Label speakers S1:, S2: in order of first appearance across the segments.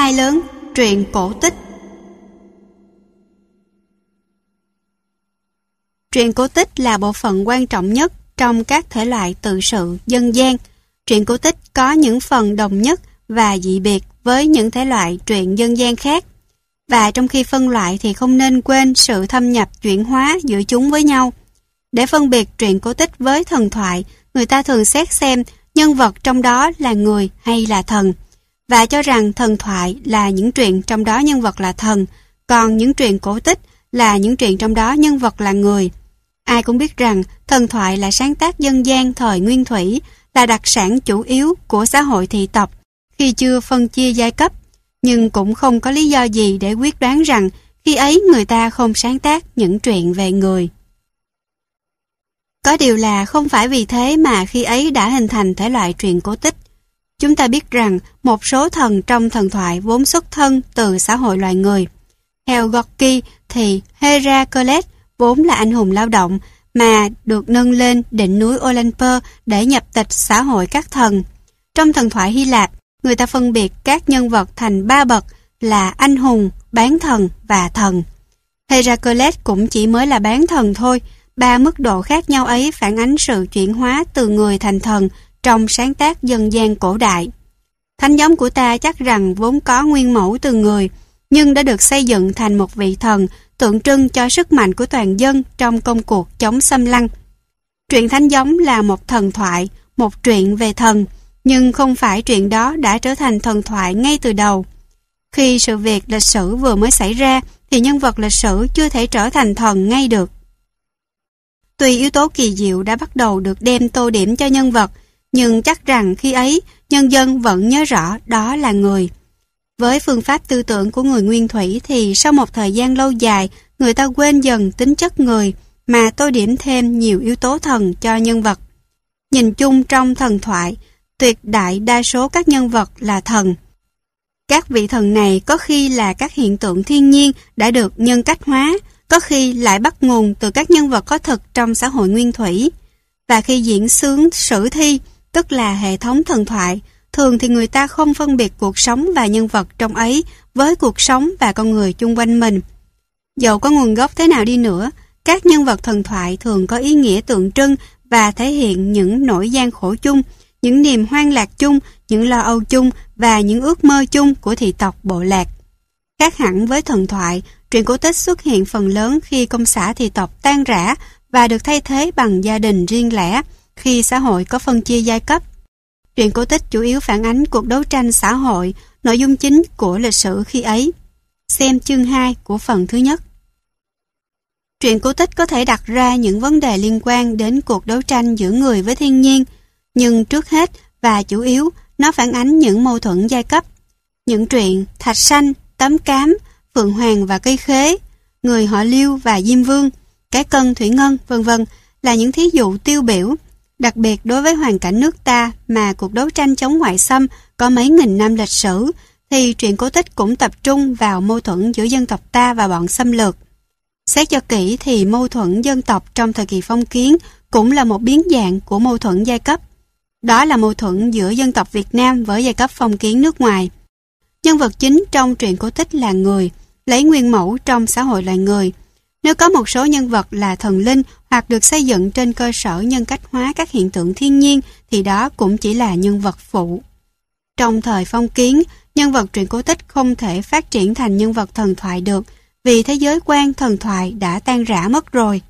S1: hai lớn, truyện cổ tích. Truyện cổ tích là bộ phận quan trọng nhất trong các thể loại tự sự dân gian. Truyện cổ tích có những phần đồng nhất và dị biệt với những thể loại truyện dân gian khác. Và trong khi phân loại thì không nên quên sự thâm nhập chuyển hóa giữa chúng với nhau. Để phân biệt truyện cổ tích với thần thoại, người ta thường xét xem nhân vật trong đó là người hay là thần, và cho rằng thần thoại là những truyện trong đó nhân vật là thần, còn những truyện cổ tích là những truyện trong đó nhân vật là người. Ai cũng biết rằng thần thoại là sáng tác dân gian thời Nguyên Thủy, là đặc sản chủ yếu của xã hội thị tộc khi chưa phân chia giai cấp, nhưng cũng không có lý do gì để quyết đoán rằng khi ấy người ta không sáng tác những truyện về người. Có điều là không phải vì thế mà khi ấy đã hình thành thể loại truyện cổ tích. Chúng ta biết rằng một số thần trong thần thoại vốn xuất thân từ xã hội loài người. Theo Gorky thì Heracles vốn là anh hùng lao động mà được nâng lên đỉnh núi Olympus để nhập tịch xã hội các thần. Trong thần thoại Hy Lạp, người ta phân biệt các nhân vật thành 3 bậc là anh hùng, bán thần và thần. Heracles cũng chỉ mới là bán thần thôi. 3 mức độ khác nhau ấy phản ánh sự chuyển hóa từ người thành thần trong sáng tác dân gian cổ đại. Thánh giống của ta chắc rằng vốn có nguyên mẫu từ người, nhưng đã được xây dựng thành một vị thần tượng trưng cho sức mạnh của toàn dân trong công cuộc chống xâm lăng. Truyện thánh giống là một thần thoại, một truyện về thần, nhưng không phải truyện đó đã trở thành thần thoại ngay từ đầu. Khi sự việc lịch sử vừa mới xảy ra thì nhân vật lịch sử chưa thể trở thành thần ngay được. Tuy yếu tố kỳ diệu đã bắt đầu được đem tô điểm cho nhân vật, nhưng chắc rằng khi ấy nhân dân vẫn nhớ rõ đó là người. Với phương pháp tư tưởng của người Nguyên Thủy thì sau một thời gian lâu dài, người ta quên dần tính chất người mà tô điểm thêm nhiều yếu tố thần cho nhân vật. Nhìn chung trong thần thoại, tuyệt đại đa số các nhân vật là thần. Các vị thần này có khi là các hiện tượng thiên nhiên đã được nhân cách hóa, có khi lại bắt nguồn từ các nhân vật có thực trong xã hội Nguyên Thủy. Và khi diễn xướng sử thi, tức là hệ thống thần thoại, thường thì người ta không phân biệt cuộc sống và nhân vật trong ấy với cuộc sống và con người chung quanh mình. Dẫu có nguồn gốc thế nào đi nữa, các nhân vật thần thoại thường có ý nghĩa tượng trưng và thể hiện những nỗi gian khổ chung, những niềm hoang lạc chung, những lo âu chung và những ước mơ chung của thị tộc bộ lạc. Khác hẳn với thần thoại, truyện cổ tích xuất hiện phần lớn khi công xã thị tộc tan rã và được thay thế bằng gia đình riêng lẻ khi xã hội có phân chia giai cấp. Truyện cổ tích chủ yếu phản ánh cuộc đấu tranh xã hội, nội dung chính của lịch sử khi ấy. Xem chương 2 của phần thứ nhất. Truyện cổ tích có thể đặt ra những vấn đề liên quan đến cuộc đấu tranh giữa người với thiên nhiên, nhưng trước hết và chủ yếu nó phản ánh những mâu thuẫn giai cấp. Những truyện Thạch Sanh, Tấm Cám, Phượng Hoàng và Cây Khế, Người họ Liêu và Diêm Vương, Cái Cân Thủy Ngân, v.v. là những thí dụ tiêu biểu. Đặc biệt đối với hoàn cảnh nước ta mà cuộc đấu tranh chống ngoại xâm có mấy nghìn năm lịch sử, thì truyện cổ tích cũng tập trung vào mâu thuẫn giữa dân tộc ta và bọn xâm lược. Xét cho kỹ thì mâu thuẫn dân tộc trong thời kỳ phong kiến cũng là một biến dạng của mâu thuẫn giai cấp. Đó là mâu thuẫn giữa dân tộc Việt Nam với giai cấp phong kiến nước ngoài. Nhân vật chính trong truyện cổ tích là người, lấy nguyên mẫu trong xã hội loài người. Nếu có một số nhân vật là thần linh hoặc được xây dựng trên cơ sở nhân cách hóa các hiện tượng thiên nhiên thì đó cũng chỉ là nhân vật phụ. Trong thời phong kiến, nhân vật truyện cổ tích không thể phát triển thành nhân vật thần thoại được vì thế giới quan thần thoại đã tan rã mất rồi.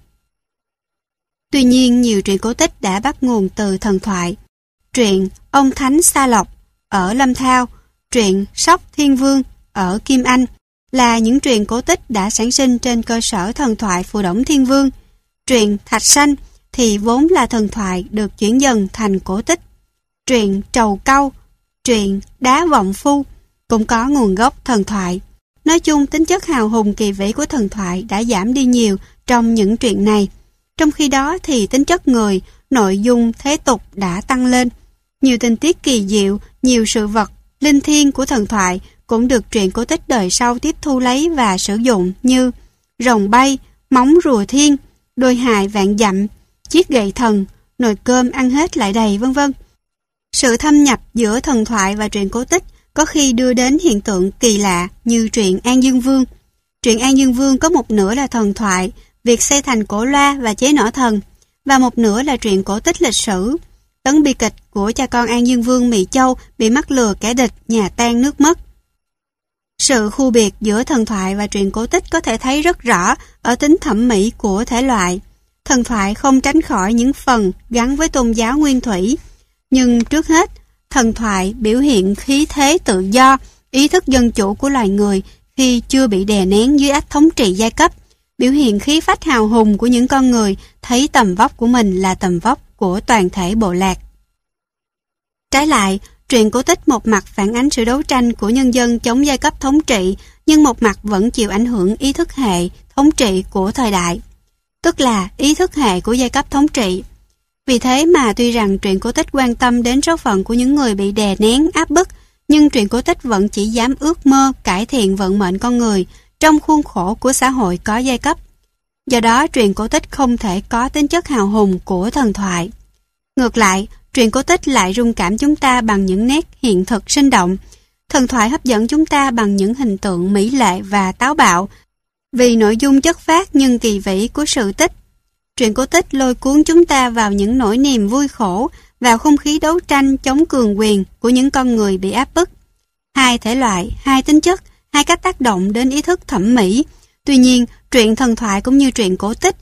S1: Tuy nhiên, nhiều truyện cổ tích đã bắt nguồn từ thần thoại. Truyện Ông Thánh Sa Lộc ở Lâm Thao, truyện Sóc Thiên Vương ở Kim Anh là những truyện cổ tích đã sản sinh trên cơ sở thần thoại Phù Đổng Thiên Vương. Truyện Thạch Sanh thì vốn là thần thoại được chuyển dần thành cổ tích. Truyện Trầu Cau, truyện Đá Vọng Phu cũng có nguồn gốc thần thoại. Nói chung, tính chất hào hùng kỳ vĩ của thần thoại đã giảm đi nhiều trong những truyện này. Trong khi đó thì tính chất người, nội dung thế tục đã tăng lên. Nhiều tình tiết kỳ diệu, nhiều sự vật, linh thiêng của thần thoại cũng được truyện cổ tích đời sau tiếp thu lấy và sử dụng như rồng bay, móng rùa thiên, đôi hài vạn dặm, chiếc gậy thần, nồi cơm ăn hết lại đầy, v.v. Sự thâm nhập giữa thần thoại và truyện cổ tích có khi đưa đến hiện tượng kỳ lạ như truyện An Dương Vương. Truyện An Dương Vương có một nửa là thần thoại, việc xây thành cổ loa và chế nỏ thần, và một nửa là truyện cổ tích lịch sử. Tấn bi kịch của cha con An Dương Vương Mị Châu bị mắc lừa kẻ địch, nhà tan nước mất. Sự khu biệt giữa thần thoại và truyện cổ tích có thể thấy rất rõ ở tính thẩm mỹ của thể loại. Thần thoại không tránh khỏi những phần gắn với tôn giáo nguyên thủy. Nhưng trước hết, thần thoại biểu hiện khí thế tự do, ý thức dân chủ của loài người khi chưa bị đè nén dưới ách thống trị giai cấp, biểu hiện khí phách hào hùng của những con người thấy tầm vóc của mình là tầm vóc của toàn thể bộ lạc. Trái lại, truyện cổ tích một mặt phản ánh sự đấu tranh của nhân dân chống giai cấp thống trị, nhưng một mặt vẫn chịu ảnh hưởng ý thức hệ thống trị của thời đại, tức là ý thức hệ của giai cấp thống trị. Vì thế mà tuy rằng truyện cổ tích quan tâm đến số phận của những người bị đè nén, áp bức, nhưng truyện cổ tích vẫn chỉ dám ước mơ cải thiện vận mệnh con người trong khuôn khổ của xã hội có giai cấp. Do đó, truyện cổ tích không thể có tính chất hào hùng của thần thoại. Ngược lại, truyện cổ tích lại rung cảm chúng ta bằng những nét hiện thực sinh động. Thần thoại hấp dẫn chúng ta bằng những hình tượng mỹ lệ và táo bạo, vì nội dung chất phác nhưng kỳ vĩ của sự tích. Truyện cổ tích lôi cuốn chúng ta vào những nỗi niềm vui khổ, vào không khí đấu tranh chống cường quyền của những con người bị áp bức. Hai thể loại, hai tính chất, hai cách tác động đến ý thức thẩm mỹ. Tuy nhiên, truyện thần thoại cũng như truyện cổ tích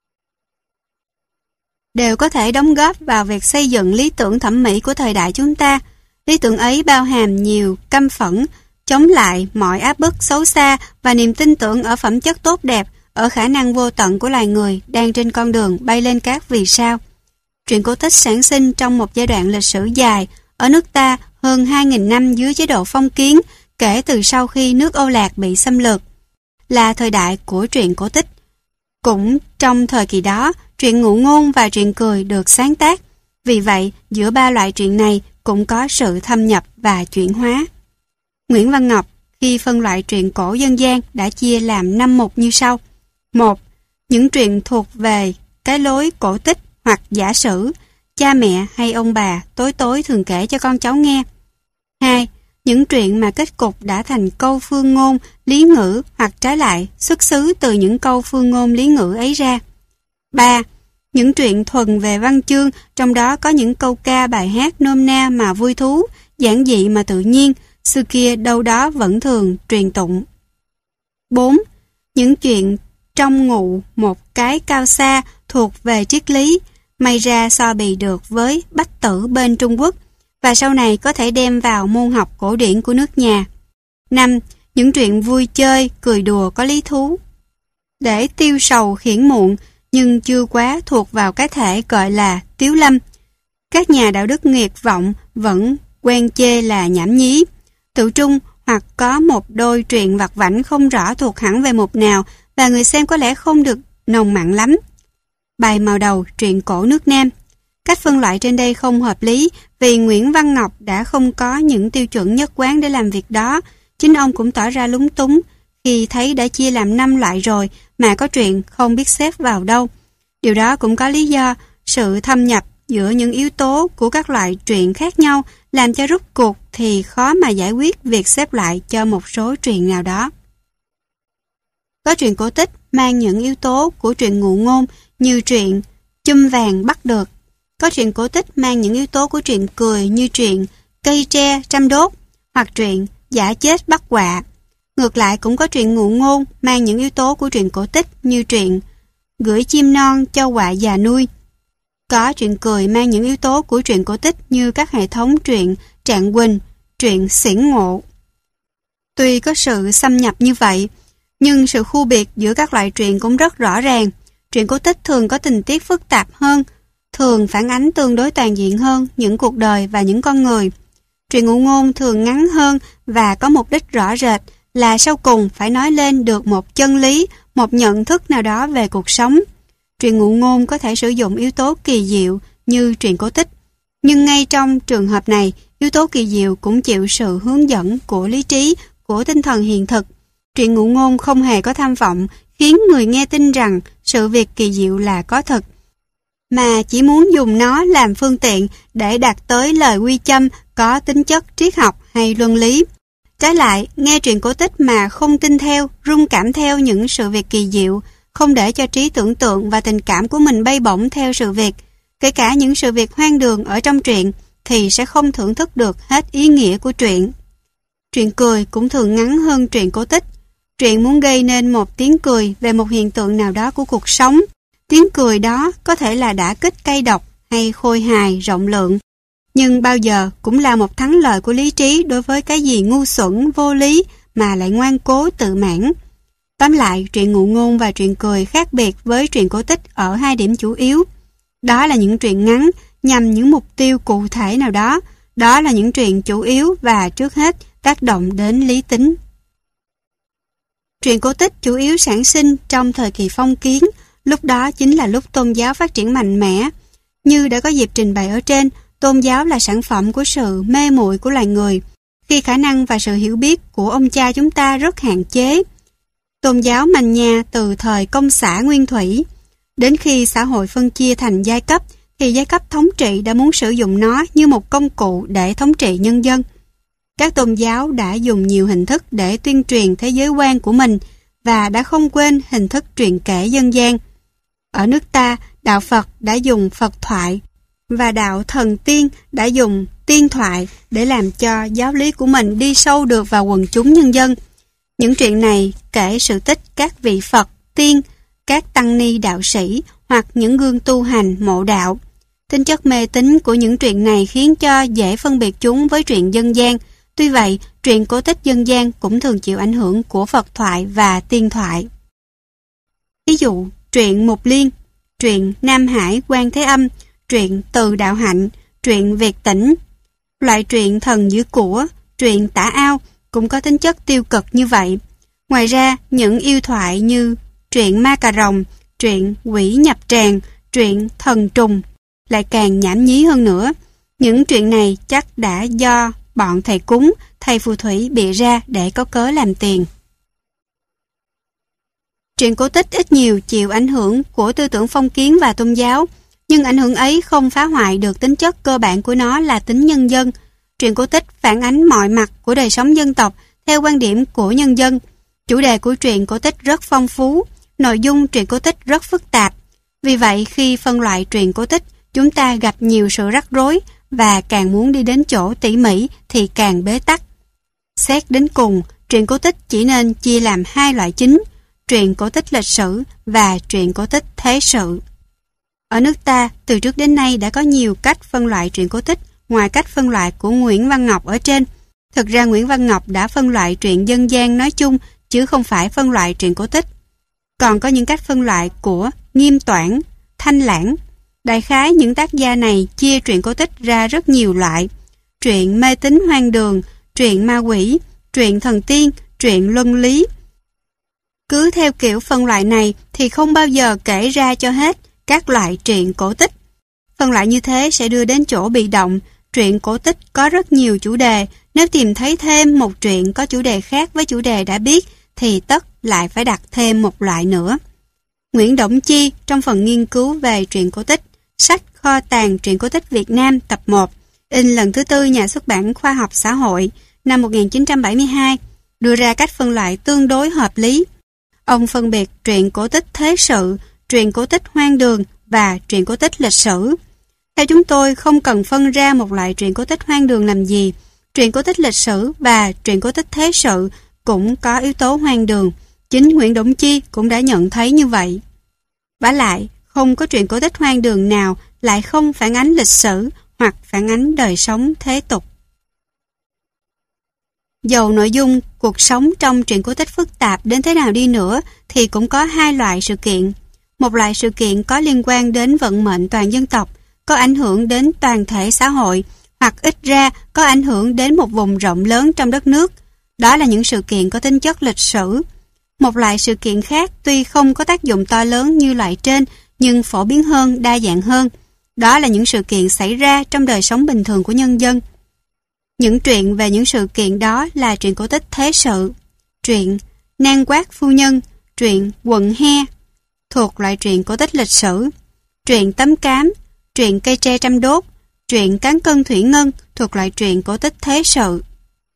S1: đều có thể đóng góp vào việc xây dựng lý tưởng thẩm mỹ của thời đại chúng ta. Lý tưởng ấy bao hàm nhiều căm phẫn, chống lại mọi áp bức xấu xa và niềm tin tưởng ở phẩm chất tốt đẹp, ở khả năng vô tận của loài người đang trên con đường bay lên các vì sao. Truyện cổ tích sản sinh trong một giai đoạn lịch sử dài, ở nước ta hơn 2.000 năm dưới chế độ phong kiến, kể từ sau khi nước Âu Lạc bị xâm lược, là thời đại của truyện cổ tích. Cũng trong thời kỳ đó, truyện ngụ ngôn và truyện cười được sáng tác. Vì vậy, giữa ba loại truyện này cũng có sự thâm nhập và chuyển hóa. Nguyễn Văn Ngọc khi phân loại truyện cổ dân gian đã chia làm 5 mục như sau. 1. Những truyện thuộc về cái lối cổ tích hoặc giả sử, cha mẹ hay ông bà tối tối thường kể cho con cháu nghe. 2. Những truyện mà kết cục đã thành câu phương ngôn, lý ngữ hoặc trái lại xuất xứ từ những câu phương ngôn lý ngữ ấy ra. 3. Những truyện thuần về văn chương, trong đó có những câu ca bài hát nôm na mà vui thú, giản dị mà tự nhiên, xưa kia đâu đó vẫn thường truyền tụng. 4. Những chuyện trong ngụ một cái cao xa thuộc về triết lý, may ra so bì được với Bách Tử bên Trung Quốc, và sau này có thể đem vào môn học cổ điển của nước nhà. 5. Những truyện vui chơi, cười đùa có lý thú, để tiêu sầu khiển muộn, nhưng chưa quá thuộc vào cái thể gọi là tiếu lâm. Các nhà đạo đức nghiệt vọng vẫn quen chê là nhảm nhí, tự trung hoặc có một đôi truyện vặt vãnh không rõ thuộc hẳn về mục nào, và người xem có lẽ không được nồng mặn lắm. Bài màu đầu truyện cổ nước Nam. Cách phân loại trên đây không hợp lý, vì Nguyễn Văn Ngọc đã không có những tiêu chuẩn nhất quán để làm việc đó. Chính ông cũng tỏ ra lúng túng khi thấy đã chia làm 5 loại rồi mà có truyện không biết xếp vào đâu. Điều đó cũng có lý do, sự thâm nhập giữa những yếu tố của các loại truyện khác nhau làm cho rút cuộc thì khó mà giải quyết việc xếp loại cho một số truyện nào đó. Có truyện cổ tích mang những yếu tố của truyện ngụ ngôn như truyện Chum Vàng Bắt Được. Có truyện cổ tích mang những yếu tố của truyện cười như truyện Cây Tre Trăm Đốt hoặc truyện Giả Chết Bắt Quạ. Ngược lại cũng có truyện ngụ ngôn mang những yếu tố của truyện cổ tích như truyện Gửi Chim Non Cho Quạ Già Nuôi. Có truyện cười mang những yếu tố của truyện cổ tích như các hệ thống truyện Trạng Quỳnh, truyện Xiển Ngộ. Tuy có sự xâm nhập như vậy, nhưng sự khu biệt giữa các loại truyện cũng rất rõ ràng. Truyện cổ tích thường có tình tiết phức tạp hơn, thường phản ánh tương đối toàn diện hơn những cuộc đời và những con người. Truyện ngụ ngôn thường ngắn hơn và có mục đích rõ rệt là sau cùng phải nói lên được một chân lý, một nhận thức nào đó về cuộc sống. Truyện ngụ ngôn có thể sử dụng yếu tố kỳ diệu như truyện cổ tích, nhưng ngay trong trường hợp này, yếu tố kỳ diệu cũng chịu sự hướng dẫn của lý trí, của tinh thần hiện thực. Truyện ngụ ngôn không hề có tham vọng khiến người nghe tin rằng sự việc kỳ diệu là có thật, mà chỉ muốn dùng nó làm phương tiện để đạt tới lời quy châm có tính chất triết học hay luân lý. Trái lại, nghe truyện cổ tích mà không tin theo, rung cảm theo những sự việc kỳ diệu, không để cho trí tưởng tượng và tình cảm của mình bay bổng theo sự việc, kể cả những sự việc hoang đường ở trong truyện, thì sẽ không thưởng thức được hết ý nghĩa của truyện. Truyện cười cũng thường ngắn hơn truyện cổ tích. Truyện muốn gây nên một tiếng cười về một hiện tượng nào đó của cuộc sống. Tiếng cười đó có thể là đả kích cay độc hay khôi hài, rộng lượng, nhưng bao giờ cũng là một thắng lợi của lý trí đối với cái gì ngu xuẩn, vô lý mà lại ngoan cố tự mãn. Tóm lại, truyện ngụ ngôn và truyện cười khác biệt với truyện cổ tích ở hai điểm chủ yếu. Đó là những truyện ngắn nhằm những mục tiêu cụ thể nào đó. Đó là những truyện chủ yếu và trước hết tác động đến lý tính. Truyện cổ tích chủ yếu sản sinh trong thời kỳ phong kiến, lúc đó chính là lúc tôn giáo phát triển mạnh mẽ. Như đã có dịp trình bày ở trên, tôn giáo là sản phẩm của sự mê muội của loài người, khi khả năng và sự hiểu biết của ông cha chúng ta rất hạn chế. Tôn giáo manh nha từ thời công xã nguyên thủy. Đến khi xã hội phân chia thành giai cấp, thì giai cấp thống trị đã muốn sử dụng nó như một công cụ để thống trị nhân dân. Các tôn giáo đã dùng nhiều hình thức để tuyên truyền thế giới quan của mình và đã không quên hình thức truyền kể dân gian. Ở nước ta, đạo Phật đã dùng Phật thoại và đạo thần tiên đã dùng tiên thoại để làm cho giáo lý của mình đi sâu được vào quần chúng nhân dân. Những chuyện này kể sự tích các vị Phật, tiên, các tăng ni đạo sĩ hoặc những gương tu hành mộ đạo. Tính chất mê tín của những truyện này khiến cho dễ phân biệt chúng với truyện dân gian. Tuy vậy, truyện cổ tích dân gian cũng thường chịu ảnh hưởng của Phật thoại và tiên thoại. Ví dụ, truyện Mục Liên, truyện Nam Hải Quan Thế Âm, truyện Từ Đạo Hạnh, truyện Việt Tĩnh. Loại truyện Thần Giữ Của, truyện Tả Ao cũng có tính chất tiêu cực như vậy. Ngoài ra, những yêu thoại như truyện Ma Cà Rồng, truyện Quỷ Nhập Tràng, truyện Thần Trùng lại càng nhảm nhí hơn nữa. Những truyện này chắc đã do bọn thầy cúng, thầy phù thủy bịa ra để có cớ làm tiền. Truyện cổ tích ít nhiều chịu ảnh hưởng của tư tưởng phong kiến và tôn giáo, nhưng ảnh hưởng ấy không phá hoại được tính chất cơ bản của nó là tính nhân dân. Truyện cổ tích phản ánh mọi mặt của đời sống dân tộc theo quan điểm của nhân dân. Chủ đề của truyện cổ tích rất phong phú, nội dung truyện cổ tích rất phức tạp. Vì vậy, khi phân loại truyện cổ tích, chúng ta gặp nhiều sự rắc rối và càng muốn đi đến chỗ tỉ mỉ thì càng bế tắc. Xét đến cùng, truyện cổ tích chỉ nên chia làm hai loại chính, truyện cổ tích lịch sử và truyện cổ tích thế sự. Ở nước ta, từ trước đến nay đã có nhiều cách phân loại truyện cổ tích ngoài cách phân loại của Nguyễn Văn Ngọc ở trên. Thực ra Nguyễn Văn Ngọc đã phân loại truyện dân gian nói chung chứ không phải phân loại truyện cổ tích. Còn có những cách phân loại của Nghiêm Toản, Thanh Lãng. Đại khái những tác gia này chia truyện cổ tích ra rất nhiều loại. Truyện mê tín hoang đường, truyện ma quỷ, truyện thần tiên, truyện luân lý. Cứ theo kiểu phân loại này thì không bao giờ kể ra cho hết các loại truyện cổ tích. Phân loại như thế sẽ đưa đến chỗ bị động. Truyện cổ tích có rất nhiều chủ đề. Nếu tìm thấy thêm một truyện có chủ đề khác với chủ đề đã biết thì tất lại phải đặt thêm một loại nữa. Nguyễn Đổng Chi trong phần nghiên cứu về truyện cổ tích, sách Kho tàng truyện cổ tích Việt Nam tập 1, in lần thứ 4 nhà xuất bản Khoa học Xã hội năm 1972, đưa ra cách phân loại tương đối hợp lý. Ông phân biệt truyện cổ tích thế sự, truyện cổ tích hoang đường và truyện cổ tích lịch sử. Theo chúng tôi, không cần phân ra một loại truyện cổ tích hoang đường làm gì. Truyện cổ tích lịch sử và truyện cổ tích thế sự cũng có yếu tố hoang đường. Chính Nguyễn Đổng Chi cũng đã nhận thấy như vậy. Vả lại, không có truyện cổ tích hoang đường nào lại không phản ánh lịch sử hoặc phản ánh đời sống thế tục. Dầu nội dung cuộc sống trong truyện cổ tích phức tạp đến thế nào đi nữa thì cũng có hai loại sự kiện. Một loại sự kiện có liên quan đến vận mệnh toàn dân tộc, có ảnh hưởng đến toàn thể xã hội, hoặc ít ra có ảnh hưởng đến một vùng rộng lớn trong đất nước. Đó là những sự kiện có tính chất lịch sử. Một loại sự kiện khác tuy không có tác dụng to lớn như loại trên, nhưng phổ biến hơn, đa dạng hơn. Đó là những sự kiện xảy ra trong đời sống bình thường của nhân dân. Những truyện về những sự kiện đó là truyện cổ tích thế sự, truyện Nan Quát Phu Nhân, truyện Quận He, thuộc loại truyện cổ tích lịch sử, truyện Tấm Cám, truyện Cây Tre Trăm Đốt, truyện Cán Cân Thủy Ngân, thuộc loại truyện cổ tích thế sự.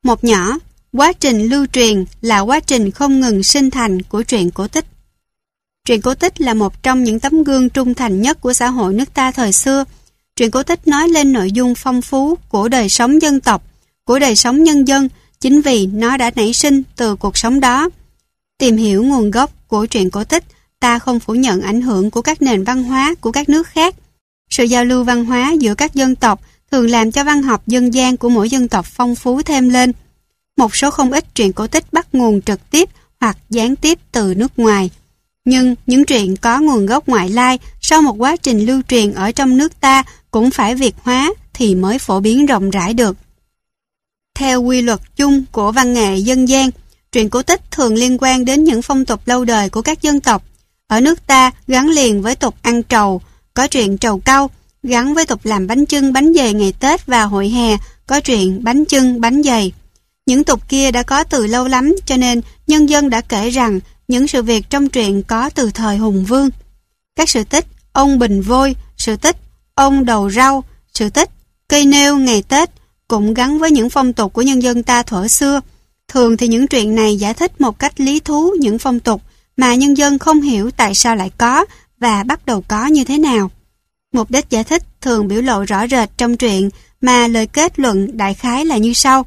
S1: Một nhỏ, quá trình lưu truyền là quá trình không ngừng sinh thành của truyện cổ tích. Truyện cổ tích là một trong những tấm gương trung thành nhất của xã hội nước ta thời xưa. Truyện cổ tích nói lên nội dung phong phú của đời sống dân tộc, của đời sống nhân dân, chính vì nó đã nảy sinh từ cuộc sống đó. Tìm hiểu nguồn gốc của truyện cổ tích, ta không phủ nhận ảnh hưởng của các nền văn hóa của các nước khác. Sự giao lưu văn hóa giữa các dân tộc thường làm cho văn học dân gian của mỗi dân tộc phong phú thêm lên. Một số không ít truyện cổ tích bắt nguồn trực tiếp hoặc gián tiếp từ nước ngoài. Nhưng những truyện có nguồn gốc ngoại lai sau một quá trình lưu truyền ở trong nước ta cũng phải Việt hóa thì mới phổ biến rộng rãi được. Theo quy luật chung của văn nghệ dân gian, truyện cổ tích thường liên quan đến những phong tục lâu đời của các dân tộc. Ở nước ta gắn liền với tục ăn trầu, có truyện trầu cau, gắn với tục làm bánh chưng bánh dày ngày Tết và hội hè, có truyện bánh chưng bánh dày. Những tục kia đã có từ lâu lắm, cho nên nhân dân đã kể rằng những sự việc trong truyện có từ thời Hùng Vương. Các sự tích ông Bình Vôi, sự tích ông Đầu Rau, sự tích cây nêu ngày Tết cũng gắn với những phong tục của nhân dân ta thuở xưa. Thường thì những truyện này giải thích một cách lý thú những phong tục mà nhân dân không hiểu tại sao lại có và bắt đầu có như thế nào. Mục đích giải thích thường biểu lộ rõ rệt trong truyện mà lời kết luận đại khái là như sau.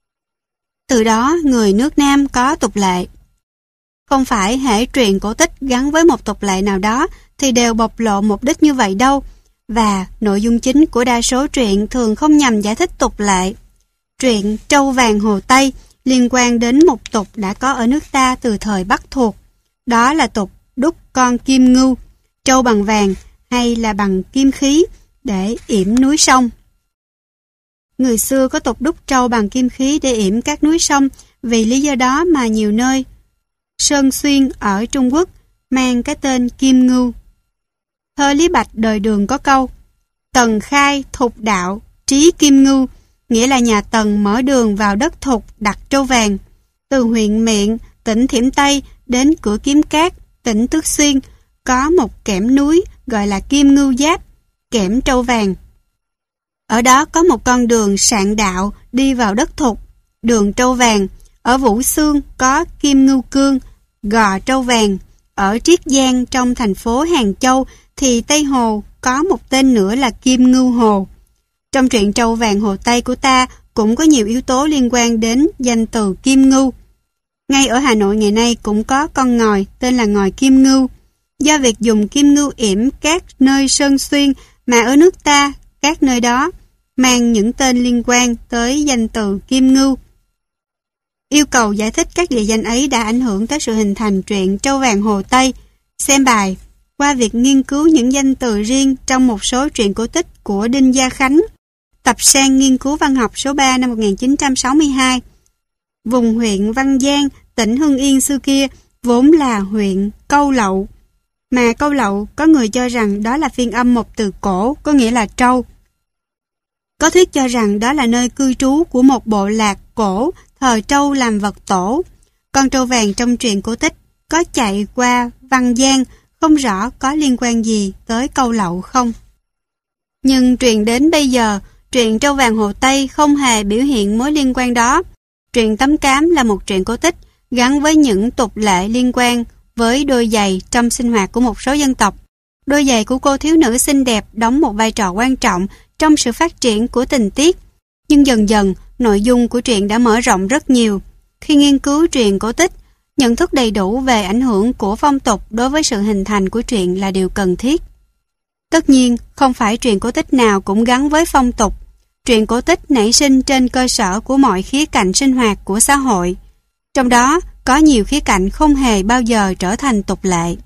S1: Từ đó người nước Nam có tục lệ. Không phải hễ truyện cổ tích gắn với một tục lệ nào đó thì đều bộc lộ mục đích như vậy đâu, và nội dung chính của đa số truyện thường không nhằm giải thích tục lệ. Truyện Trâu Vàng Hồ Tây liên quan đến một tục đã có ở nước ta từ thời Bắc thuộc. Đó là tục đúc con kim ngưu, trâu bằng vàng hay là bằng kim khí để yểm núi sông. Người xưa có tục đúc trâu bằng kim khí để yểm các núi sông, vì lý do đó mà nhiều nơi Sơn Xuyên ở Trung Quốc mang cái tên Kim Ngưu. Thơ Lý Bạch đời Đường có câu: Tần khai thục đạo trí kim ngưu, nghĩa là nhà Tần mở đường vào đất Thục đặt trâu vàng. Từ huyện Miện, tỉnh Thiểm Tây đến cửa Kiếm Cát, tỉnh Tước Xuyên, có một kẽm núi gọi là Kim Ngưu Giáp, kẽm trâu vàng. Ở đó có một con đường sạn đạo đi vào đất Thục, đường trâu vàng. Ở Vũ Xương có Kim Ngưu Cương, gò trâu vàng. Ở Triết Giang trong thành phố Hàng Châu thì Tây Hồ có một tên nữa là Kim Ngưu Hồ. Trong truyện Trâu Vàng Hồ Tây của ta cũng có nhiều yếu tố liên quan đến danh từ Kim Ngưu. Ngay ở Hà Nội ngày nay cũng có con ngòi tên là ngòi Kim Ngưu. Do việc dùng kim ngưu yểm các nơi Sơn Xuyên mà ở nước ta các nơi đó mang những tên liên quan tới danh từ Kim Ngưu. Yêu cầu giải thích các địa danh ấy đã ảnh hưởng tới sự hình thành truyện Trâu Vàng Hồ Tây. Xem bài qua việc nghiên cứu những danh từ riêng trong một số truyện cổ tích của Đinh Gia Khánh. Tập san nghiên cứu văn học số 3 năm 1962. Vùng huyện Văn Giang, tỉnh Hưng Yên xưa kia vốn là huyện Câu Lậu, mà Câu Lậu có người cho rằng đó là phiên âm một từ cổ có nghĩa là trâu. Có thuyết cho rằng đó là nơi cư trú của một bộ lạc cổ thờ trâu làm vật tổ. Con trâu vàng trong truyện cổ tích có chạy qua Văn Giang, không rõ có liên quan gì tới Câu Lậu không. Nhưng truyền đến bây giờ, truyện Trâu Vàng Hồ Tây không hề biểu hiện mối liên quan đó. Truyện Tấm Cám là một truyện cổ tích gắn với những tục lệ liên quan với đôi giày trong sinh hoạt của một số dân tộc. Đôi giày của cô thiếu nữ xinh đẹp đóng một vai trò quan trọng trong sự phát triển của tình tiết. Nhưng dần dần, nội dung của truyện đã mở rộng rất nhiều. Khi nghiên cứu truyện cổ tích, nhận thức đầy đủ về ảnh hưởng của phong tục đối với sự hình thành của truyện là điều cần thiết. Tất nhiên, không phải truyện cổ tích nào cũng gắn với phong tục. Truyện cổ tích nảy sinh trên cơ sở của mọi khía cạnh sinh hoạt của xã hội. Trong đó, có nhiều khía cạnh không hề bao giờ trở thành tục lệ.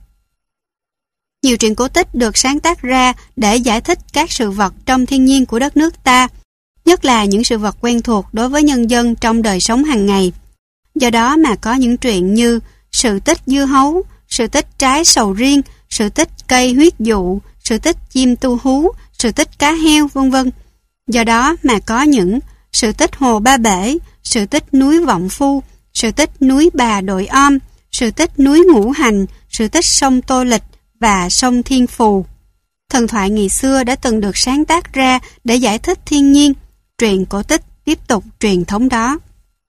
S1: Nhiều truyện cổ tích được sáng tác ra để giải thích các sự vật trong thiên nhiên của đất nước ta, nhất là những sự vật quen thuộc đối với nhân dân trong đời sống hàng ngày. Do đó mà có những truyện như sự tích dưa hấu, sự tích trái sầu riêng, sự tích cây huyết dụ, sự tích chim tu hú, sự tích cá heo, vân vân. Do đó mà có những sự tích Hồ Ba Bể, sự tích núi Vọng Phu, sự tích núi Bà Đội Om, sự tích núi Ngũ Hành, sự tích sông Tô Lịch và sông Thiên Phù. Thần thoại ngày xưa đã từng được sáng tác ra để giải thích thiên nhiên. Truyện cổ tích tiếp tục truyền thống đó.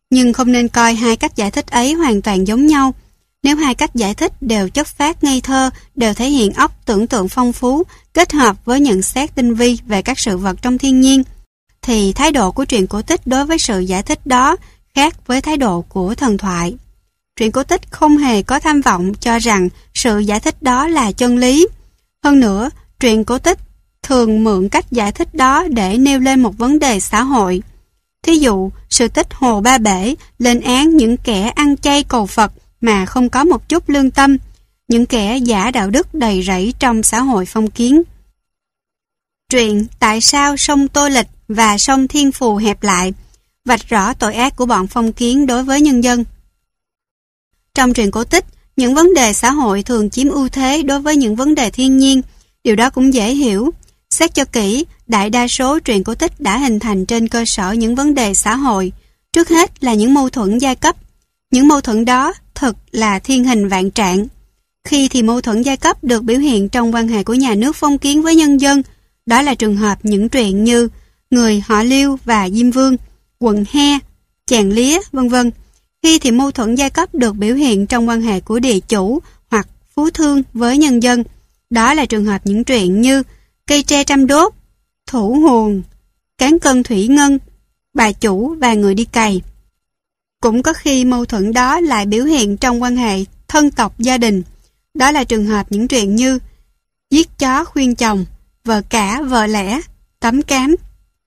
S1: Nhưng không nên coi hai cách giải thích ấy hoàn toàn giống nhau. Nếu hai cách giải thích đều chất phác ngây thơ, đều thể hiện óc tưởng tượng phong phú, kết hợp với nhận xét tinh vi về các sự vật trong thiên nhiên, thì thái độ của truyện cổ tích đối với sự giải thích đó khác với thái độ của thần thoại. Truyện cổ tích không hề có tham vọng cho rằng sự giải thích đó là chân lý. Hơn nữa, truyện cổ tích thường mượn cách giải thích đó để nêu lên một vấn đề xã hội. Thí dụ, sự tích Hồ Ba Bể lên án những kẻ ăn chay cầu Phật mà không có một chút lương tâm, những kẻ giả đạo đức đầy rẫy trong xã hội phong kiến. Truyện Tại sao sông Tô Lịch và sông Thiên Phù hẹp lại vạch rõ tội ác của bọn phong kiến đối với nhân dân. Trong truyện cổ tích, những vấn đề xã hội thường chiếm ưu thế đối với những vấn đề thiên nhiên. Điều đó cũng dễ hiểu. Xét cho kỹ, đại đa số truyện cổ tích đã hình thành trên cơ sở những vấn đề xã hội. Trước hết là những mâu thuẫn giai cấp. Những mâu thuẫn đó thực là thiên hình vạn trạng. Khi thì mâu thuẫn giai cấp được biểu hiện trong quan hệ của nhà nước phong kiến với nhân dân. Đó là trường hợp những truyện như Người họ Liêu và Diêm Vương, Quận He, Chàng Lía, vân vân. Khi thì mâu thuẫn giai cấp được biểu hiện trong quan hệ của địa chủ hoặc phú thương với nhân dân. Đó là trường hợp những truyện như Cây tre trăm đốt, Thủ Huồng, Cán cân thủy ngân, Bà chủ và người đi cày. Cũng có khi mâu thuẫn đó lại biểu hiện trong quan hệ thân tộc gia đình. Đó là trường hợp những truyện như Giết chó khuyên chồng, Vợ cả vợ lẽ, Tấm cám.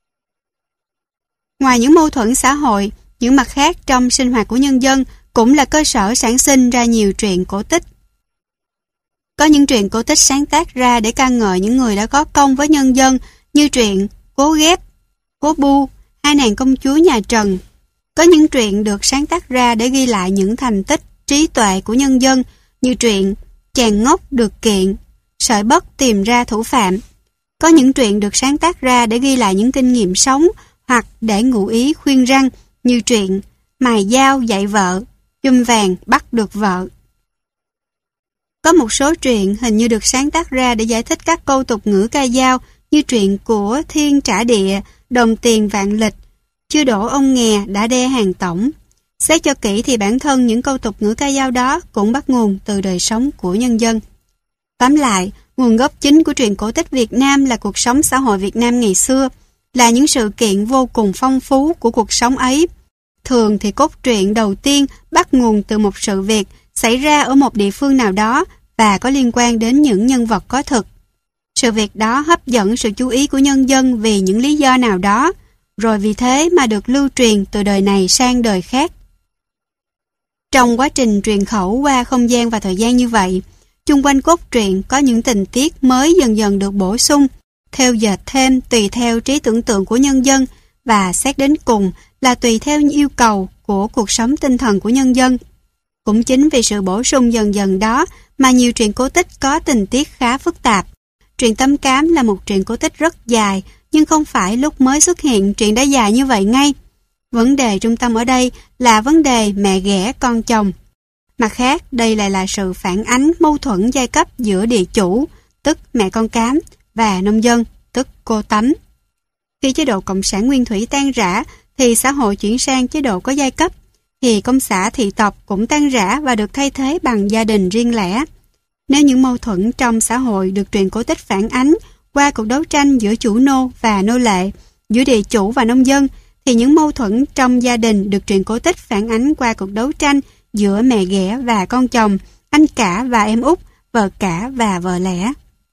S1: Ngoài những mâu thuẫn xã hội, những mặt khác trong sinh hoạt của nhân dân cũng là cơ sở sản sinh ra nhiều truyện cổ tích. Có những truyện cổ tích sáng tác ra để ca ngợi những người đã có công với nhân dân như truyện Cố Ghép, Cố Bu, Hai nàng công chúa nhà Trần. Có những truyện được sáng tác ra để ghi lại những thành tích, trí tuệ của nhân dân như truyện Chàng ngốc được kiện, Sợi bất tìm ra thủ phạm. Có những truyện được sáng tác ra để ghi lại những kinh nghiệm sống hoặc để ngụ ý khuyên răn như truyện Mài dao dạy vợ, Chum vàng bắt được vợ. Có một số truyện hình như được sáng tác ra để giải thích các câu tục ngữ ca dao như truyện của Thiên Trả Địa, Đồng tiền vạn lịch, Chưa đổ ông nghè đã đe hàng tổng. Xét cho kỹ thì bản thân những câu tục ngữ ca dao đó cũng bắt nguồn từ đời sống của nhân dân. Tóm lại, nguồn gốc chính của truyện cổ tích Việt Nam là cuộc sống xã hội Việt Nam ngày xưa, là những sự kiện vô cùng phong phú của cuộc sống ấy. Thường thì cốt truyện đầu tiên bắt nguồn từ một sự việc xảy ra ở một địa phương nào đó và có liên quan đến những nhân vật có thực. Sự việc đó hấp dẫn sự chú ý của nhân dân vì những lý do nào đó, rồi vì thế mà được lưu truyền từ đời này sang đời khác. Trong quá trình truyền khẩu qua không gian và thời gian như vậy, chung quanh cốt truyện có những tình tiết mới dần dần được bổ sung, theo dệt thêm tùy theo trí tưởng tượng của nhân dân và xét đến cùng là tùy theo yêu cầu của cuộc sống tinh thần của nhân dân. Cũng chính vì sự bổ sung dần dần đó mà nhiều truyện cổ tích có tình tiết khá phức tạp. Truyện Tấm Cám là một truyện cổ tích rất dài, nhưng không phải lúc mới xuất hiện truyện đã dài như vậy ngay. Vấn đề trung tâm ở đây là vấn đề mẹ ghẻ con chồng. Mặt khác, đây lại là sự phản ánh mâu thuẫn giai cấp giữa địa chủ, tức mẹ con Cám, và nông dân, tức cô Tấm. Khi chế độ Cộng sản Nguyên Thủy tan rã, thì xã hội chuyển sang chế độ có giai cấp, thì công xã thị tộc cũng tan rã và được thay thế bằng gia đình riêng lẻ. Nếu những mâu thuẫn trong xã hội được truyện cổ tích phản ánh qua cuộc đấu tranh giữa chủ nô và nô lệ, giữa địa chủ và nông dân, thì những mâu thuẫn trong gia đình được truyện cổ tích phản ánh qua cuộc đấu tranh giữa mẹ ghẻ và con chồng, anh cả và em út, vợ cả và vợ lẽ.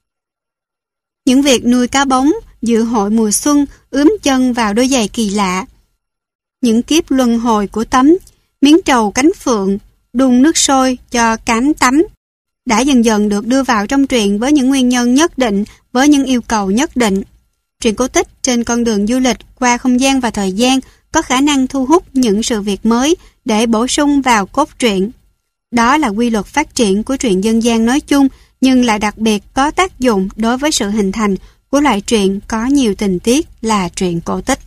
S1: Những việc nuôi cá bống, dự hội mùa xuân, ướm chân vào đôi giày kỳ lạ, những kiếp luân hồi của Tấm, miếng trầu cánh phượng, đun nước sôi cho Cám tắm, đã dần dần được đưa vào trong truyện với những nguyên nhân nhất định, với những yêu cầu nhất định. Truyện cổ tích trên con đường du lịch qua không gian và thời gian có khả năng thu hút những sự việc mới để bổ sung vào cốt truyện. Đó là quy luật phát triển của truyện dân gian nói chung, nhưng lại đặc biệt có tác dụng đối với sự hình thành của loại truyện có nhiều tình tiết là truyện cổ tích.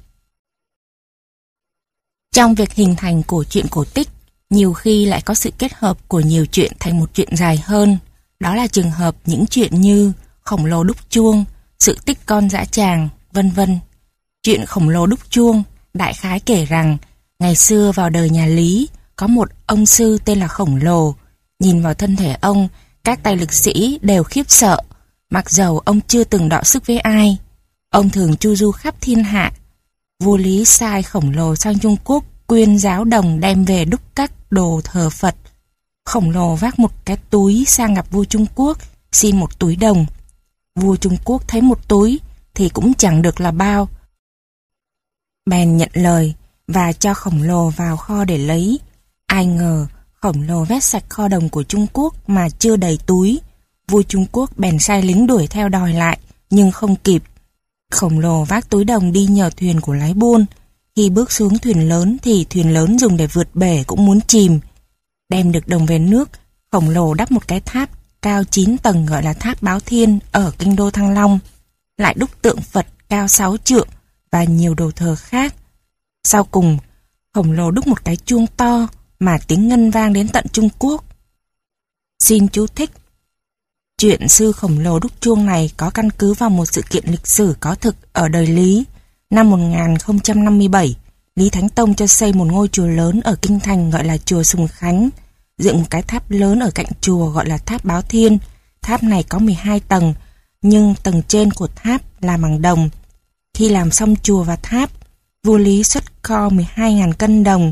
S2: Trong việc hình thành của truyện cổ tích, nhiều khi lại có sự kết hợp của nhiều truyện thành một truyện dài hơn. Đó là trường hợp những truyện như Khổng Lồ đúc chuông, Sự tích con dã tràng, vân vân. Truyện Khổng Lồ đúc chuông đại khái kể rằng Ngày xưa vào đời nhà Lý, có một ông sư tên là Khổng Lồ. Nhìn vào thân thể ông, các tay lực sĩ đều khiếp sợ, mặc dầu ông chưa từng đọ sức với ai. Ông thường chu du khắp thiên hạ. Vua Lý sai Khổng Lồ sang Trung Quốc quyên giáo đồng đem về đúc các đồ thờ Phật. Khổng Lồ vác một cái túi sang gặp vua Trung Quốc, xin một túi đồng. Vua Trung Quốc thấy một túi thì cũng chẳng được là bao, bèn nhận lời và cho Khổng Lồ vào kho để lấy. Ai ngờ Khổng Lồ vét sạch kho đồng của Trung Quốc mà chưa đầy túi. Vua Trung Quốc bèn sai lính đuổi theo đòi lại, nhưng không kịp. Khổng Lồ vác túi đồng đi nhờ thuyền của lái buôn. Khi bước xuống thuyền lớn thì thuyền lớn dùng để vượt bể cũng muốn chìm. Đem được đồng về nước, Khổng Lồ đắp một cái tháp cao 9 tầng gọi là tháp Báo Thiên ở kinh đô Thăng Long, lại đúc tượng Phật cao 6 trượng và nhiều đồ thờ khác. Sau cùng, Khổng Lồ đúc một cái chuông to mà tiếng ngân vang đến tận Trung Quốc. Xin chú thích: chuyện sư Khổng Lồ đúc chuông này có căn cứ vào một sự kiện lịch sử có thực ở đời Lý. Năm 1057, Lý Thánh Tông cho xây một ngôi chùa lớn ở kinh thành gọi là chùa Sùng Khánh, dựng một cái tháp lớn ở cạnh chùa gọi là tháp Báo Thiên. Tháp này có 12 tầng, nhưng tầng trên của tháp làm bằng đồng. Khi làm xong chùa và tháp, vua Lý xuất kho 12.000 cân đồng,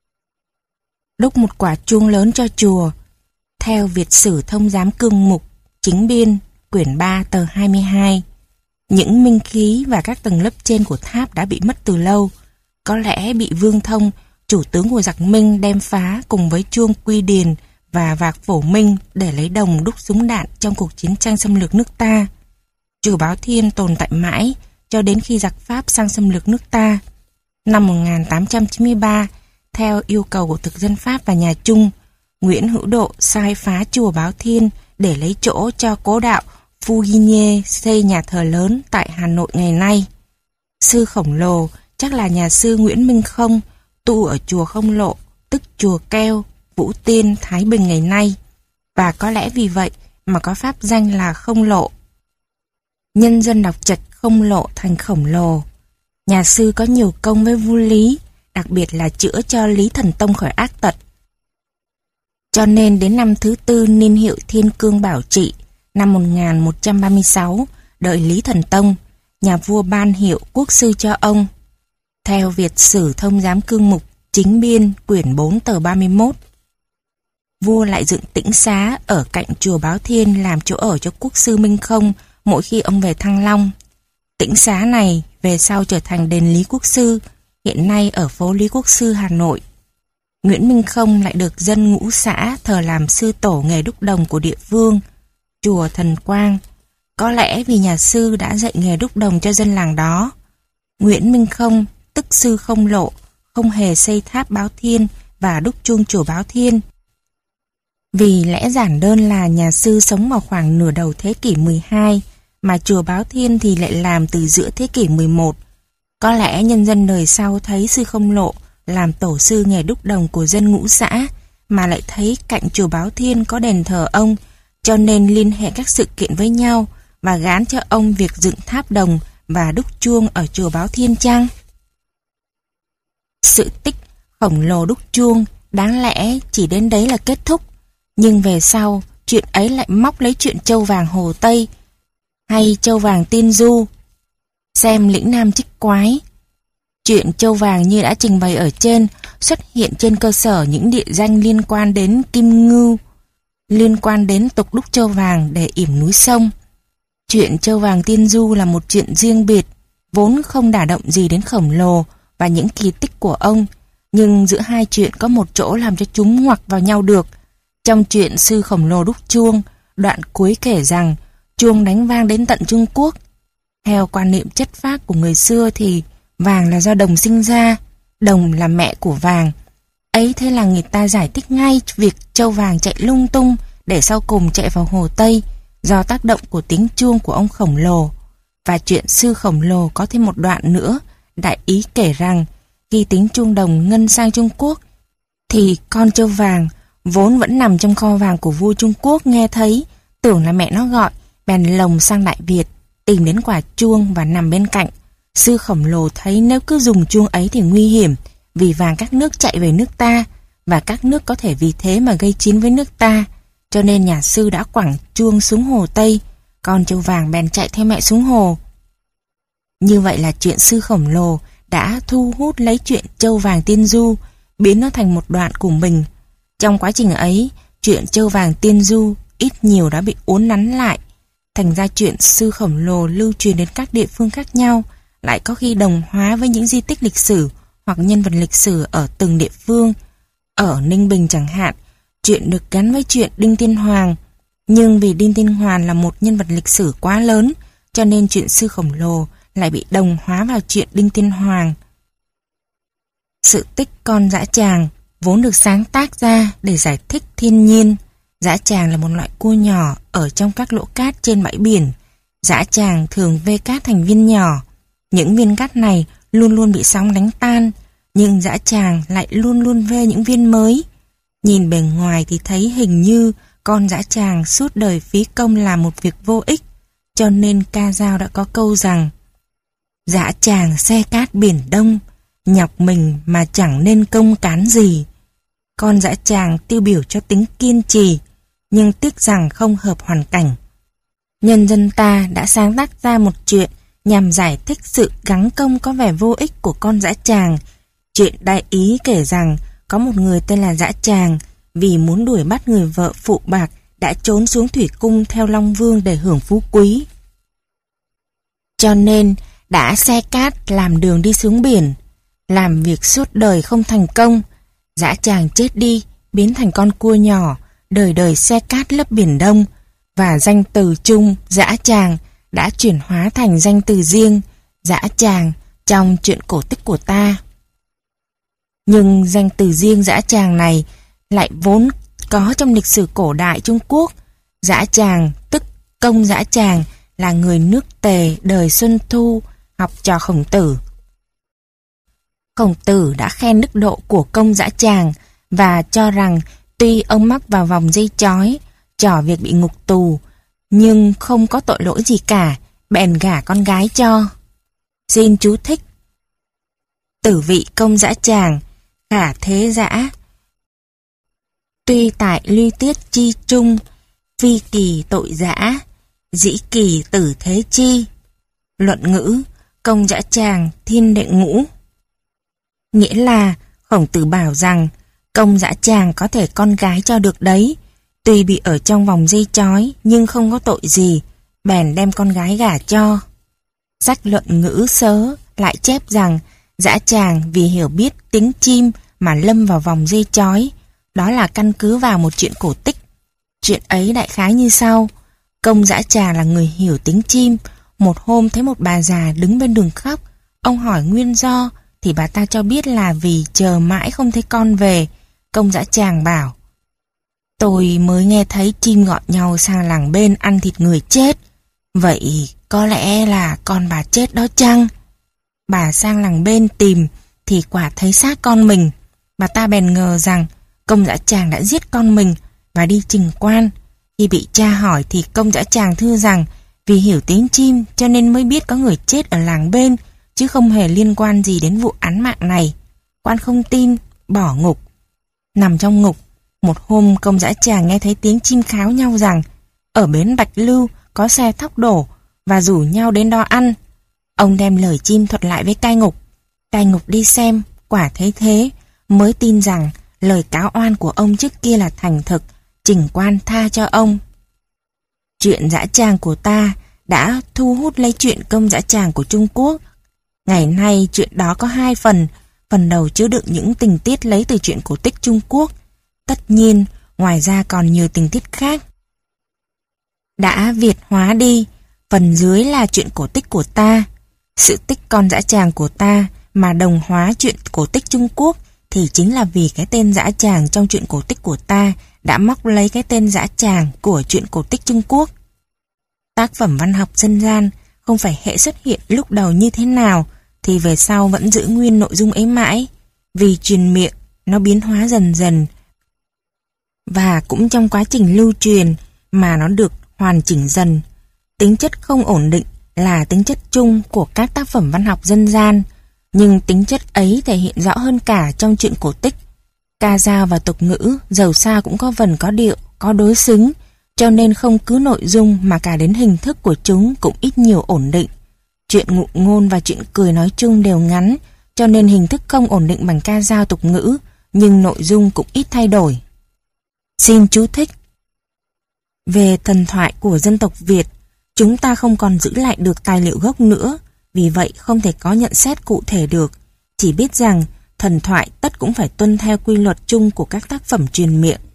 S2: đúc một quả chuông lớn cho chùa. Theo Việt Sử Thông Giám Cương Mục Chính Biên, quyển 3 tờ 22, những minh khí và các tầng lớp trên của tháp đã bị mất từ lâu. Có lẽ bị Vương Thông, chủ tướng của giặc Minh đem phá cùng với chuông Quy Điền và vạc Phổ Minh để lấy đồng đúc súng đạn trong cuộc chiến tranh xâm lược nước ta. Chùa Báo Thiên tồn tại mãi cho đến khi giặc Pháp sang xâm lược nước ta. Năm 1893, theo yêu cầu của thực dân Pháp và nhà Trung, Nguyễn Hữu Độ sai phá chùa Báo Thiên để lấy chỗ cho cố đạo Fuginier xây nhà thờ lớn tại Hà Nội ngày nay. Sư Khổng Lồ chắc là nhà sư Nguyễn Minh Không, tu ở chùa Không Lộ, tức chùa Keo, Vũ Tiên, Thái Bình ngày nay, và có lẽ vì vậy mà có pháp danh là Không Lộ. Nhân dân đọc chệch Không Lộ thành Khổng Lồ. Nhà sư có nhiều công với vua Lý, đặc biệt là chữa cho Lý Thần Tông khỏi ác tật. Cho nên đến năm thứ tư niên hiệu Thiên Cương Bảo Trị, năm 1136, đợi Lý Thần Tông, nhà vua ban hiệu quốc sư cho ông. Theo Việt Sử Thông Giám Cương Mục Chính Biên, quyển 4 tờ 31, vua lại dựng tĩnh xá ở cạnh chùa Báo Thiên làm chỗ ở cho quốc sư Minh Không mỗi khi ông về Thăng Long. Tĩnh xá này về sau trở thành đền Lý Quốc Sư, hiện nay ở phố Lý Quốc Sư, Hà Nội. Nguyễn Minh Không lại được dân ngũ xã thờ làm sư tổ nghề đúc đồng của địa phương, chùa Thần Quang, có lẽ vì nhà sư đã dạy nghề đúc đồng cho dân làng đó. Nguyễn Minh Không, tức sư Không Lộ, không hề xây tháp Báo Thiên và đúc chuông chùa Báo Thiên. Vì lẽ giản đơn là nhà sư sống vào khoảng nửa đầu thế kỷ 12, mà chùa Báo Thiên thì lại làm từ giữa thế kỷ 11. Có lẽ nhân dân đời sau thấy sư Không Lộ làm tổ sư nghề đúc đồng của dân ngũ xã, mà lại thấy cạnh chùa Báo Thiên có đền thờ ông, cho nên liên hệ các sự kiện với nhau và gán cho ông việc dựng tháp đồng và đúc chuông ở chùa Báo Thiên chăng? Sự tích Khổng Lồ đúc chuông đáng lẽ chỉ đến đấy là kết thúc, nhưng về sau chuyện ấy lại móc lấy chuyện Châu Vàng Hồ Tây hay Châu Vàng Tiên Du. Xem Lĩnh Nam Trích Quái. Chuyện Châu Vàng như đã trình bày ở trên xuất hiện trên cơ sở những địa danh liên quan đến Kim Ngưu, liên quan đến tục đúc châu vàng để yểm núi sông. Chuyện Châu Vàng Tiên Du là một chuyện riêng biệt, vốn không đả động gì đến Khổng Lồ và những kỳ tích của ông, nhưng giữa hai chuyện có một chỗ làm cho chúng ngoặc vào nhau được. Trong chuyện sư Khổng Lồ đúc chuông, đoạn cuối kể rằng chuông đánh vang đến tận Trung Quốc. Theo quan niệm chất phác của người xưa thì vàng là do đồng sinh ra, đồng là mẹ của vàng. Ấy thế là người ta giải thích ngay việc châu vàng chạy lung tung để sau cùng chạy vào Hồ Tây do tác động của tiếng chuông của ông Khổng Lồ. Và chuyện sư Khổng Lồ có thêm một đoạn nữa, đại ý kể rằng khi tiếng chuông đồng ngân sang Trung Quốc thì con châu vàng vốn vẫn nằm trong kho vàng của vua Trung Quốc nghe thấy, tưởng là mẹ nó gọi, bèn lồng sang Đại Việt, tìm đến quả chuông và nằm bên cạnh. Sư Khổng Lồ thấy nếu cứ dùng chuông ấy thì nguy hiểm, vì vàng các nước chạy về nước ta, và các nước có thể vì thế mà gây chiến với nước ta. Cho nên nhà sư đã quẳng chuông xuống hồ Tây, con trâu vàng bèn chạy theo mẹ xuống hồ. Như vậy là chuyện sư khổng lồ đã thu hút lấy chuyện trâu vàng tiên du, biến nó thành một đoạn của mình. Trong quá trình ấy, chuyện trâu vàng tiên du ít nhiều đã bị uốn nắn lại. Thành ra chuyện sư khổng lồ lưu truyền đến các địa phương khác nhau, lại có khi đồng hóa với những di tích lịch sử hoặc nhân vật lịch sử ở từng địa phương. Ở Ninh Bình chẳng hạn, chuyện được gắn với chuyện Đinh Tiên Hoàng. Nhưng vì Đinh Tiên Hoàng là một nhân vật lịch sử quá lớn, cho nên chuyện sư khổng lồ lại bị đồng hóa vào chuyện Đinh Tiên Hoàng. Sự tích con dã tràng vốn được sáng tác ra để giải thích thiên nhiên. Dã tràng là một loại cua nhỏ ở trong các lỗ cát trên bãi biển. Dã tràng thường vê cát thành viên nhỏ. Những viên cát này luôn luôn bị sóng đánh tan, nhưng dã tràng lại luôn luôn vê những viên mới. Nhìn bề ngoài thì thấy hình như con dã tràng suốt đời phí công làm một việc vô ích, cho nên ca dao đã có câu rằng: dã tràng xe cát biển đông, nhọc mình mà chẳng nên công cán gì. Con dã tràng tiêu biểu cho tính kiên trì, nhưng tiếc rằng không hợp hoàn cảnh. Nhân dân ta đã sáng tác ra một chuyện nhằm giải thích sự gắng công có vẻ vô ích của con dã tràng. Chuyện đại ý kể rằng có một người tên là Dã Tràng, vì muốn đuổi bắt người vợ phụ bạc đã trốn xuống thủy cung theo Long Vương để hưởng phú quý. Cho nên đã xe cát làm đường đi xuống biển, làm việc suốt đời không thành công. Dã Tràng chết đi, biến thành con cua nhỏ, đời đời xe cát lấp biển đông, và danh từ chung Dã Tràng đã chuyển hóa thành danh từ riêng Dã Tràng trong truyện cổ tích của ta. Nhưng danh từ riêng Dã Tràng này lại vốn có trong lịch sử cổ đại Trung Quốc. Dã Tràng tức Công Dã Tràng là người nước Tề đời Xuân Thu, học trò Khổng Tử. Khổng Tử đã khen đức độ của Công Dã Tràng và cho rằng tuy ông mắc vào vòng dây trói, trò việc bị ngục tù, nhưng không có tội lỗi gì cả, bèn gả con gái cho. Xin chú thích: tử vị Công Dã Tràng, khả thế dã, tuy tại ly tiết chi trung, phi kỳ tội dã, dĩ kỳ tử thế chi. Luận ngữ: Công Dã Tràng thiên đệ ngũ. Nghĩa là Khổng Tử bảo rằng Công Dã Tràng có thể con gái cho được đấy, tuy bị ở trong vòng dây trói nhưng không có tội gì, bèn đem con gái gả cho. Sách Luận ngữ Sớ lại chép rằng Dã Tràng vì hiểu biết tiếng chim mà lâm vào vòng dây trói. Đó là căn cứ vào một chuyện cổ tích. Chuyện ấy đại khái như sau: Công Dã Tràng là người hiểu tiếng chim. Một hôm thấy một bà già đứng bên đường khóc. Ông hỏi nguyên do thì bà ta cho biết là vì chờ mãi không thấy con về. Công Dã Tràng bảo: tôi mới nghe thấy chim gọi nhau sang làng bên ăn thịt người chết. Vậy có lẽ là con bà chết đó chăng? Bà sang làng bên tìm thì quả thấy xác con mình. Bà ta bèn ngờ rằng Công Dã Tràng đã giết con mình và đi trình quan. Khi bị tra hỏi thì Công Dã Tràng thưa rằng vì hiểu tiếng chim cho nên mới biết có người chết ở làng bên, chứ không hề liên quan gì đến vụ án mạng này. Quan không tin, bỏ ngục. Nằm trong ngục, một hôm Công Dã Tràng nghe thấy tiếng chim kháo nhau rằng ở bến Bạch Lưu có xe thóc đổ và rủ nhau đến đó ăn. Ông đem lời chim thuật lại với cai ngục. Cai ngục đi xem, quả thấy thế, mới tin rằng lời cáo oan của ông trước kia là thành thực, trình quan tha cho ông. Chuyện Dã Tràng của ta đã thu hút lấy chuyện Công Dã Tràng của Trung Quốc. Ngày nay chuyện đó có hai phần. Phần đầu chứa đựng những tình tiết lấy từ chuyện cổ tích Trung Quốc. Tất nhiên, ngoài ra còn nhiều tình tiết khác đã Việt hóa đi. Phần dưới là chuyện cổ tích của ta. Sự tích con Dã Tràng của ta mà đồng hóa chuyện cổ tích Trung Quốc thì chính là vì cái tên Dã Tràng trong chuyện cổ tích của ta đã móc lấy cái tên Dã Tràng của chuyện cổ tích Trung Quốc. Tác phẩm văn học dân gian không phải hệ xuất hiện lúc đầu như thế nào thì về sau vẫn giữ nguyên nội dung ấy mãi, vì truyền miệng nó biến hóa dần dần, và cũng trong quá trình lưu truyền mà nó được hoàn chỉnh dần. Tính chất không ổn định là tính chất chung của các tác phẩm văn học dân gian. nhưng tính chất ấy thể hiện rõ hơn cả trong truyện cổ tích. Ca dao và tục ngữ dầu sao cũng có vần có điệu, có đối xứng, cho nên không cứ nội dung mà cả đến hình thức của chúng cũng ít nhiều ổn định. Chuyện ngụ ngôn và chuyện cười nói chung đều ngắn, cho nên hình thức không ổn định bằng ca dao tục ngữ, nhưng nội dung cũng ít thay đổi. Xin chú thích. Về thần thoại của dân tộc Việt, chúng ta không còn giữ lại được tài liệu gốc nữa, vì vậy không thể có nhận xét cụ thể được, chỉ biết rằng thần thoại tất cũng phải tuân theo quy luật chung của các tác phẩm truyền miệng.